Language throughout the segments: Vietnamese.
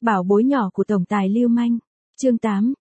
Bảo bối nhỏ của tổng tài lưu manh. Chương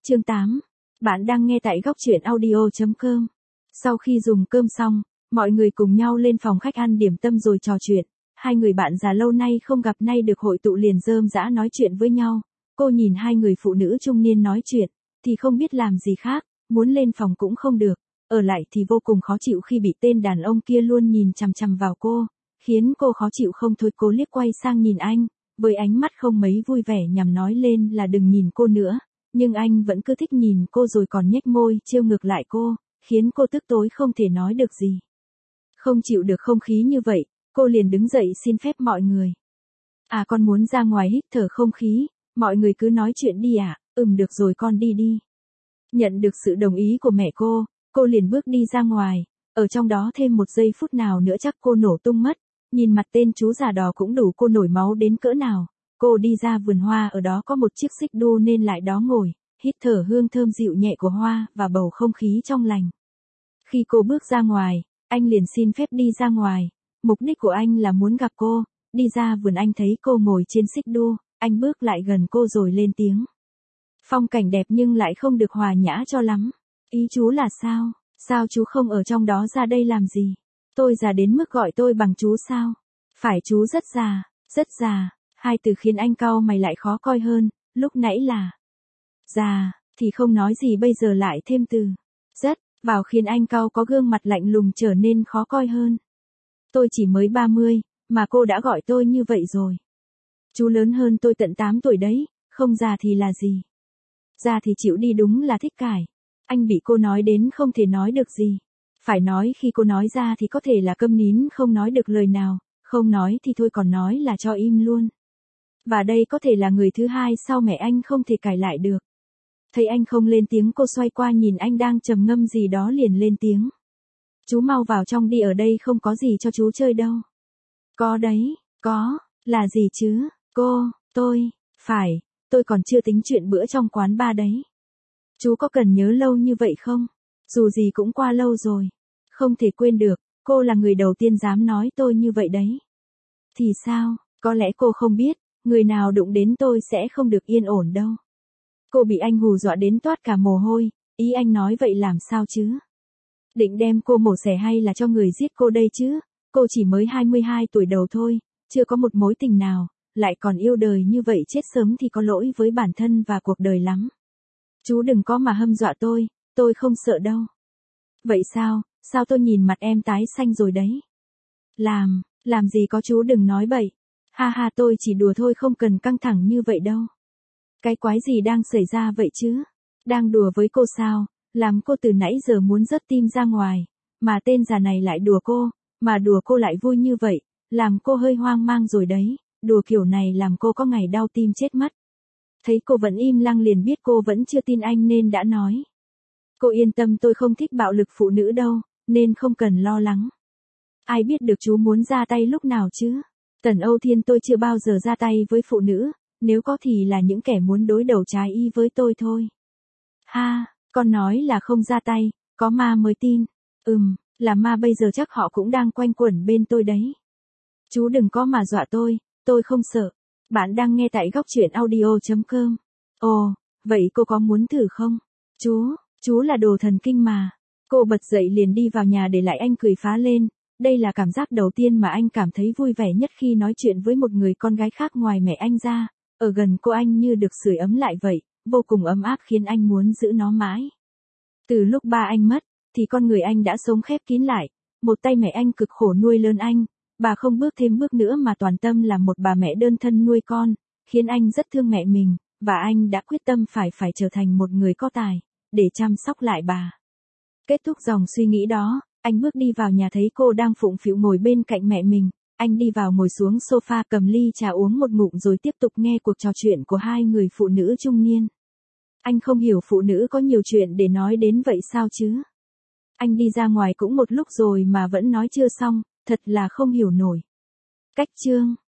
8. Bạn đang nghe tại góc truyện audio.com. Sau khi dùng cơm xong, mọi người cùng nhau lên phòng khách ăn điểm tâm rồi trò chuyện. Hai người bạn già lâu nay không gặp nay được hội tụ liền rơm rã nói chuyện với nhau. Cô nhìn hai người phụ nữ trung niên nói chuyện, thì không biết làm gì khác, muốn lên phòng cũng không được. Ở lại thì vô cùng khó chịu khi bị tên đàn ông kia luôn nhìn chằm chằm vào cô, khiến cô khó chịu không thôi. Cô liếc quay sang nhìn anh, với ánh mắt không mấy vui vẻ nhằm nói lên là đừng nhìn cô nữa, nhưng anh vẫn cứ thích nhìn cô rồi còn nhếch môi trêu ngược lại cô, khiến cô tức tối không thể nói được gì. Không chịu được không khí như vậy, cô liền đứng dậy xin phép mọi người. Con muốn ra ngoài hít thở không khí, mọi người cứ nói chuyện đi ạ. Được rồi con đi đi. Nhận được sự đồng ý của mẹ cô liền bước đi ra ngoài, ở trong đó thêm một giây phút nào nữa chắc cô nổ tung mất. Nhìn mặt tên chú già đò cũng đủ cô nổi máu đến cỡ nào. Cô đi ra vườn hoa, ở đó có một chiếc xích đu nên lại đó ngồi, hít thở hương thơm dịu nhẹ của hoa và bầu không khí trong lành. Khi cô bước ra ngoài, anh liền xin phép đi ra ngoài. Mục đích của anh là muốn gặp cô. Đi ra vườn anh thấy cô ngồi trên xích đu, anh bước lại gần cô rồi lên tiếng. Phong cảnh đẹp nhưng lại không được hòa nhã cho lắm. Ý chú là sao? Sao chú không ở trong đó ra đây làm gì? Tôi già đến mức gọi tôi bằng chú sao? Phải chú rất già. Hai từ khiến anh cau mày lại khó coi hơn, lúc nãy là già, thì không nói gì bây giờ lại thêm từ rất, vào khiến anh cau có gương mặt lạnh lùng trở nên khó coi hơn. Tôi chỉ mới 30, mà cô đã gọi tôi như vậy rồi. Chú lớn hơn tôi tận 8 tuổi đấy, không già thì là gì? Già thì chịu đi đúng là thích cải. Anh bị cô nói đến không thể nói được gì. Phải nói khi cô nói ra thì có thể là câm nín không nói được lời nào, không nói thì thôi còn nói là cho im luôn. Và đây có thể là người thứ hai sau mẹ anh không thể cãi lại được. Thấy anh không lên tiếng cô xoay qua nhìn anh đang trầm ngâm gì đó liền lên tiếng. Chú mau vào trong đi, ở đây không có gì cho chú chơi đâu. Có đấy, có, là gì chứ, tôi còn chưa tính chuyện bữa trong quán bar đấy. Chú có cần nhớ lâu như vậy không? Dù gì cũng qua lâu rồi. Không thể quên được, cô là người đầu tiên dám nói tôi như vậy đấy. Thì sao, có lẽ cô không biết, người nào đụng đến tôi sẽ không được yên ổn đâu. Cô bị anh hù dọa đến toát cả mồ hôi, ý anh nói vậy làm sao chứ? Định đem cô mổ xẻ hay là cho người giết cô đây chứ? Cô chỉ mới 22 tuổi đầu thôi, chưa có một mối tình nào, lại còn yêu đời như vậy, chết sớm thì có lỗi với bản thân và cuộc đời lắm. Chú đừng có mà hâm dọa tôi không sợ đâu. Vậy sao tôi nhìn mặt em tái xanh rồi đấy. Làm gì có, chú đừng nói bậy. Ha tôi chỉ đùa thôi, không cần căng thẳng như vậy đâu. Cái quái gì đang xảy ra vậy chứ? Đang đùa với cô sao? Làm cô từ nãy giờ muốn rớt tim ra ngoài, mà tên già này lại đùa cô, mà đùa cô lại vui như vậy, làm cô hơi hoang mang rồi đấy, đùa kiểu này làm cô có ngày đau tim chết mất. Thấy cô vẫn im lặng liền biết cô vẫn chưa tin anh nên đã nói. Cô yên tâm, tôi không thích bạo lực phụ nữ đâu, nên không cần lo lắng. Ai biết được chú muốn ra tay lúc nào chứ? Tần Âu Thiên, tôi chưa bao giờ ra tay với phụ nữ, nếu có thì là những kẻ muốn đối đầu trái ý với tôi thôi. Ha, con nói là không ra tay, có ma mới tin. Là ma bây giờ chắc họ cũng đang quanh quẩn bên tôi đấy. Chú đừng có mà dọa tôi không sợ. Bạn đang nghe tại góc truyện audio.com. Ồ, vậy cô có muốn thử không? Chú là đồ thần kinh mà. Cô bật dậy liền đi vào nhà để lại anh cười phá lên. Đây là cảm giác đầu tiên mà anh cảm thấy vui vẻ nhất khi nói chuyện với một người con gái khác ngoài mẹ anh ra. Ở gần cô anh như được sưởi ấm lại vậy, vô cùng ấm áp khiến anh muốn giữ nó mãi. Từ lúc ba anh mất, thì con người anh đã sống khép kín lại. Một tay mẹ anh cực khổ nuôi lớn anh. Bà không bước thêm bước nữa mà toàn tâm là một bà mẹ đơn thân nuôi con, khiến anh rất thương mẹ mình, và anh đã quyết tâm phải trở thành một người có tài, để chăm sóc lại bà. Kết thúc dòng suy nghĩ đó, anh bước đi vào nhà thấy cô đang phụng phịu ngồi bên cạnh mẹ mình. Anh đi vào ngồi xuống sofa cầm ly trà uống một ngụm rồi tiếp tục nghe cuộc trò chuyện của hai người phụ nữ trung niên. Anh không hiểu phụ nữ có nhiều chuyện để nói đến vậy sao chứ? Anh đi ra ngoài cũng một lúc rồi mà vẫn nói chưa xong, thật là không hiểu nổi. Cách chương